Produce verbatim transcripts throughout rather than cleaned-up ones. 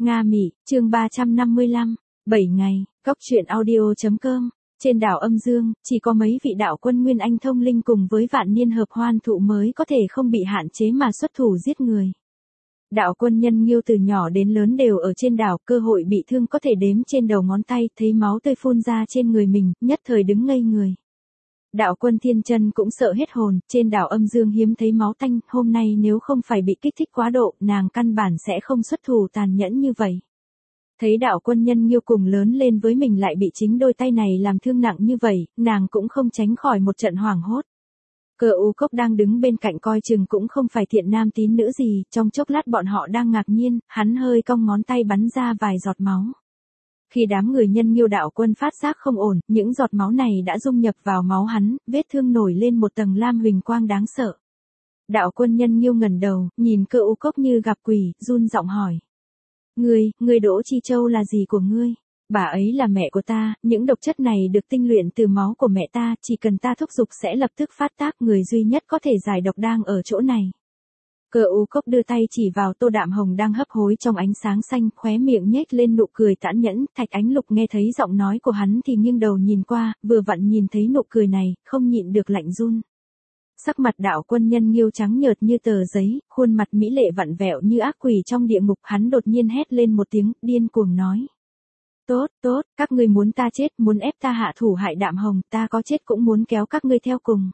Nga Mỹ, chương ba trăm năm mươi lăm, bảy ngày, Cóc truyện audio.com. Trên đảo Âm Dương, chỉ có mấy vị đạo quân Nguyên Anh thông linh cùng với vạn niên hợp hoan thụ mới có thể không bị hạn chế mà xuất thủ giết người. Đạo quân Nhân Nghiêu từ nhỏ đến lớn đều ở trên đảo, cơ hội bị thương có thể đếm trên đầu ngón tay, thấy máu tươi phun ra trên người mình, nhất thời đứng ngây người. Đạo quân Thiên Chân cũng sợ hết hồn, trên đảo Âm Dương hiếm thấy máu tanh, hôm nay nếu không phải bị kích thích quá độ, nàng căn bản sẽ không xuất thủ tàn nhẫn như vậy. Thấy đạo quân Nhân Nghiêu cùng lớn lên với mình lại bị chính đôi tay này làm thương nặng như vậy, nàng cũng không tránh khỏi một trận hoảng hốt. Cơ U Cốc đang đứng bên cạnh coi chừng cũng không phải thiện nam tín nữ gì, trong chốc lát bọn họ đang ngạc nhiên, hắn hơi cong ngón tay bắn ra vài giọt máu. Khi đám người Nhân Nghiêu đạo quân phát giác không ổn, những giọt máu này đã dung nhập vào máu hắn, vết thương nổi lên một tầng lam huỳnh quang đáng sợ. Đạo quân Nhân Nghiêu ngẩng đầu, nhìn Cơ U Cốc như gặp quỷ, run giọng hỏi. Ngươi, ngươi Đỗ Chi Châu là gì của ngươi? Bà ấy là mẹ của ta, những độc chất này được tinh luyện từ máu của mẹ ta, chỉ cần ta thúc giục sẽ lập tức phát tác, người duy nhất có thể giải độc đang ở chỗ này. Cơ U Cốc đưa tay chỉ vào Tô Đạm Hồng đang hấp hối trong ánh sáng xanh, khóe miệng nhếch lên nụ cười tãn nhẫn. Thạch Ánh Lục nghe thấy giọng nói của hắn thì nghiêng đầu nhìn qua, vừa vặn nhìn thấy nụ cười này, không nhịn được lạnh run. Sắc mặt đạo quân Nhân Nghiêu trắng nhợt như tờ giấy, khuôn mặt mỹ lệ vặn vẹo như ác quỷ trong địa ngục, hắn đột nhiên hét lên một tiếng, điên cuồng nói. Tốt, tốt, các ngươi muốn ta chết, muốn ép ta hạ thủ hại Đạm Hồng, ta có chết cũng muốn kéo các ngươi theo cùng.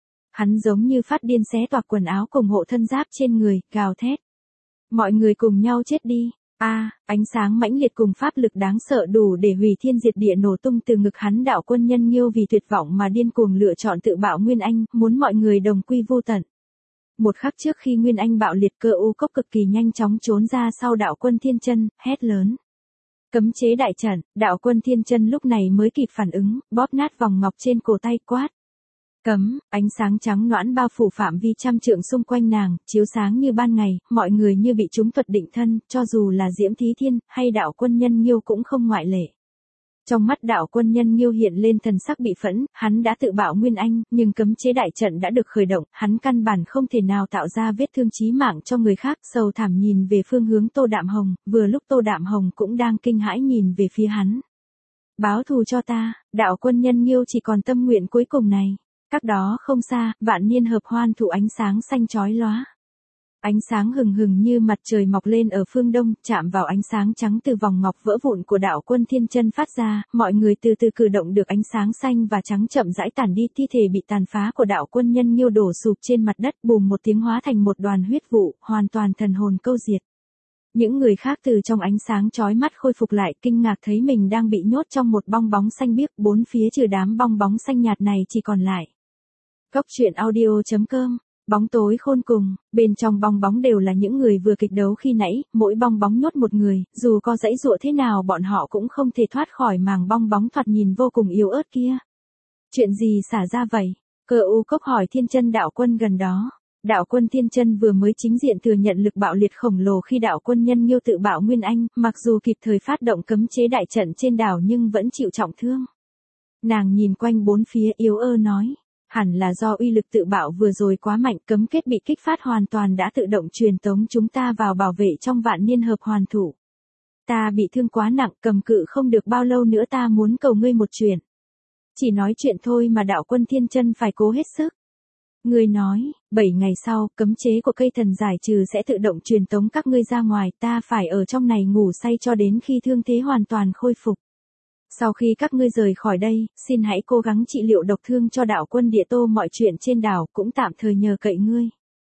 Hắn giống như phát điên xé toạc quần áo cùng hộ thân giáp trên người, gào thét. Mọi người cùng nhau chết đi. A, à, ánh sáng mãnh liệt cùng pháp lực đáng sợ đủ để hủy thiên diệt địa nổ tung từ ngực hắn. Đạo quân Nhân Nghiêu vì tuyệt vọng mà điên cuồng lựa chọn tự bạo Nguyên Anh, muốn mọi người đồng quy vô tận. Một khắc trước khi Nguyên Anh bạo liệt, Cơ U Cốc cực kỳ nhanh chóng trốn ra sau đạo quân Thiên Chân, hét lớn. Cấm chế đại trận. Đạo quân Thiên Chân lúc này mới kịp phản ứng, bóp nát vòng ngọc trên cổ tay, quát. Cấm, ánh sáng trắng noãn bao phủ phạm vi trăm trượng xung quanh nàng, chiếu sáng như ban ngày, mọi người như bị trúng thuật định thân, cho dù là Diễm Thí Thiên, hay đạo quân Nhân Nghiêu cũng không ngoại lệ. Trong mắt đạo quân Nhân Nghiêu hiện lên thần sắc bị phẫn, hắn đã tự bạo Nguyên Anh, nhưng cấm chế đại trận đã được khởi động, hắn căn bản không thể nào tạo ra vết thương chí mạng cho người khác. Sầu thảm nhìn về phương hướng Tô Đạm Hồng, vừa lúc Tô Đạm Hồng cũng đang kinh hãi nhìn về phía hắn. Báo thù cho ta, đạo quân Nhân Nghiêu chỉ còn tâm nguyện cuối cùng này. Cách đó không xa, vạn niên hợp hoan thụ ánh sáng xanh chói lóa. Ánh sáng hừng hừng như mặt trời mọc lên ở phương đông, chạm vào ánh sáng trắng từ vòng ngọc vỡ vụn của đạo quân Thiên Chân phát ra, mọi người từ từ cử động được ánh sáng xanh và trắng chậm rãi tản đi. Thi thể bị tàn phá của đạo quân Nhân Nghiêu đổ sụp trên mặt đất, bùm một tiếng hóa thành một đoàn huyết vụ, hoàn toàn thần hồn câu diệt. Những người khác từ trong ánh sáng chói mắt khôi phục lại, kinh ngạc thấy mình đang bị nhốt trong một bong bóng xanh biếc, bốn phía trừ đám bong bóng xanh nhạt này chỉ còn lại. Cóc truyện audio.com. Bóng tối khôn cùng, bên trong bong bóng đều là những người vừa kịch đấu khi nãy, mỗi bong bóng nhốt một người, dù có dãy dụa thế nào bọn họ cũng không thể thoát khỏi màng bong bóng thoạt nhìn vô cùng yếu ớt kia. Chuyện gì xả ra vậy? Cơ U Cốc hỏi Thiên Chân đạo quân gần đó. Đạo quân Thiên Chân vừa mới chính diện thừa nhận lực bạo liệt khổng lồ khi đạo quân Nhân Nghiêu tự bạo Nguyên Anh, mặc dù kịp thời phát động cấm chế đại trận trên đảo nhưng vẫn chịu trọng thương. Nàng nhìn quanh bốn phía yếu ớt nói. Hẳn là do uy lực tự bạo vừa rồi quá mạnh, cấm kết bị kích phát hoàn toàn đã tự động truyền tống chúng ta vào bảo vệ trong vạn niên hợp hoàn thủ. Ta bị thương quá nặng, cầm cự không được bao lâu nữa, ta muốn cầu ngươi một chuyện. Chỉ nói chuyện thôi mà đạo quân Thiên Chân phải cố hết sức. Ngươi nói, bảy ngày sau, cấm chế của cây thần giải trừ sẽ tự động truyền tống các ngươi ra ngoài, ta phải ở trong này ngủ say cho đến khi thương thế hoàn toàn khôi phục. Sau khi các ngươi rời khỏi đây, xin hãy cố gắng trị liệu độc thương cho đạo quân Địa Tô, mọi chuyện trên đảo cũng tạm thời nhờ cậy ngươi.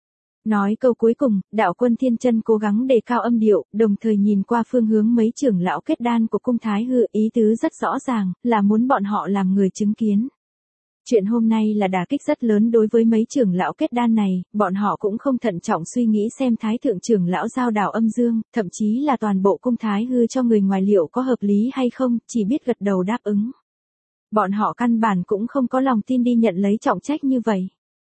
Nói câu cuối cùng, đạo quân Thiên Chân cố gắng đề cao âm điệu, đồng thời nhìn qua phương hướng mấy trưởng lão kết đan của cung Thái Hư, ý tứ rất rõ ràng, là muốn bọn họ làm người chứng kiến. Chuyện hôm nay là đả kích rất lớn đối với mấy trưởng lão kết đan này, bọn họ cũng không thận trọng suy nghĩ xem Thái thượng trưởng lão giao đảo Âm Dương, thậm chí là toàn bộ cung Thái Hư cho người ngoài liệu có hợp lý hay không, chỉ biết gật đầu đáp ứng. Bọn họ căn bản cũng không có lòng tin đi nhận lấy trọng trách như vậy.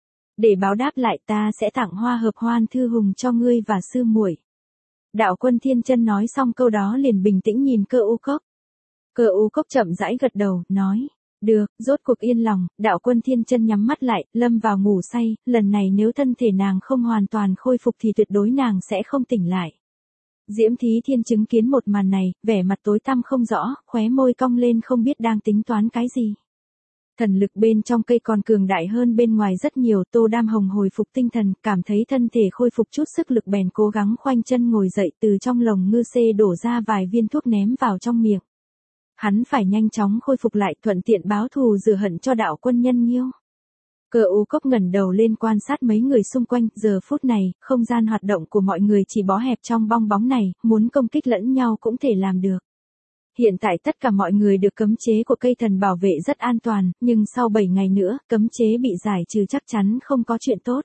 Để báo đáp lại, ta sẽ tặng hoa hợp hoan thư hùng cho ngươi và sư muội. Đạo quân Thiên Chân nói xong câu đó liền bình tĩnh nhìn Cơ U Cốc. Cơ U Cốc chậm rãi gật đầu, nói. Được, rốt cuộc yên lòng. Đạo quân Thiên Chân nhắm mắt lại, lâm vào ngủ say, lần này nếu thân thể nàng không hoàn toàn khôi phục thì tuyệt đối nàng sẽ không tỉnh lại. Diễm Thí Thiên chứng kiến một màn này, vẻ mặt tối tăm không rõ, khóe môi cong lên không biết đang tính toán cái gì. Thần lực bên trong cây còn cường đại hơn bên ngoài rất nhiều, Tô Đam Hồng hồi phục tinh thần, cảm thấy thân thể khôi phục chút sức lực bèn cố gắng khoanh chân ngồi dậy, từ trong lồng ngư xê đổ ra vài viên thuốc ném vào trong miệng. Hắn phải nhanh chóng khôi phục lại, thuận tiện báo thù rửa hận cho đạo quân Nhân Nghiêu. Cơ U Cốc ngẩng đầu lên quan sát mấy người xung quanh, giờ phút này, không gian hoạt động của mọi người chỉ bó hẹp trong bong bóng này, muốn công kích lẫn nhau cũng thể làm được. Hiện tại tất cả mọi người được cấm chế của cây thần bảo vệ rất an toàn, nhưng sau bảy ngày nữa, cấm chế bị giải trừ chắc chắn không có chuyện tốt.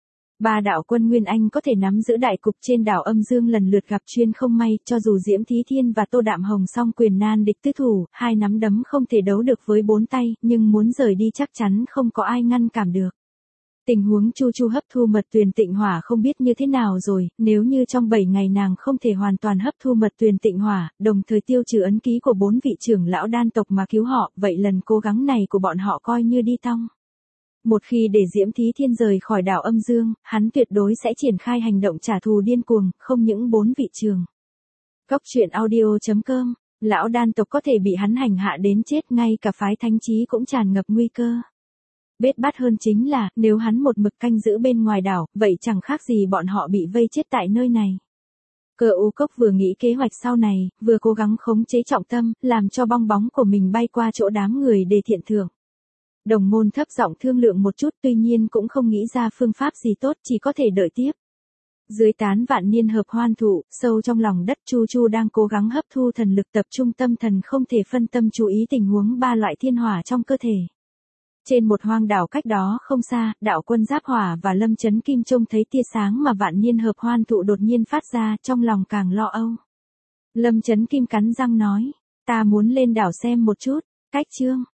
Ba đạo quân Nguyên Anh có thể nắm giữ đại cục trên đảo Âm Dương lần lượt gặp chuyên không may, cho dù Diễm Thí Thiên và Tô Đạm Hồng song quyền nan địch tứ thủ, hai nắm đấm không thể đấu được với bốn tay, nhưng muốn rời đi chắc chắn không có ai ngăn cản được. Tình huống Chu Chu hấp thu mật tuyền tịnh hỏa không biết như thế nào rồi, nếu như trong bảy ngày nàng không thể hoàn toàn hấp thu mật tuyền tịnh hỏa, đồng thời tiêu trừ ấn ký của bốn vị trưởng lão đan tộc mà cứu họ, vậy lần cố gắng này của bọn họ coi như đi tong. Một khi để Diễm Thí Thiên rời khỏi đảo Âm Dương, hắn tuyệt đối sẽ triển khai hành động trả thù điên cuồng, không những bốn vị trưởng. Cốc truyện audio chấm com, lão đan tộc có thể bị hắn hành hạ đến chết, ngay cả phái thánh trí cũng tràn ngập nguy cơ. Bết bát hơn chính là, nếu hắn một mực canh giữ bên ngoài đảo, vậy chẳng khác gì bọn họ bị vây chết tại nơi này. Cơ U Cốc vừa nghĩ kế hoạch sau này, vừa cố gắng khống chế trọng tâm, làm cho bong bóng của mình bay qua chỗ đám người để thiện thưởng. Đồng môn thấp giọng thương lượng một chút, tuy nhiên cũng không nghĩ ra phương pháp gì tốt, chỉ có thể đợi tiếp. Dưới tán vạn niên hợp hoan thụ, sâu trong lòng đất, Chu Chu đang cố gắng hấp thu thần lực, tập trung tâm thần không thể phân tâm chú ý tình huống ba loại thiên hỏa trong cơ thể. Trên một hoang đảo cách đó không xa, đạo quân Giáp Hỏa và Lâm Chấn Kim trông thấy tia sáng mà vạn niên hợp hoan thụ đột nhiên phát ra, trong lòng càng lo âu. Lâm Chấn Kim cắn răng nói, ta muốn lên đảo xem một chút, cách chương.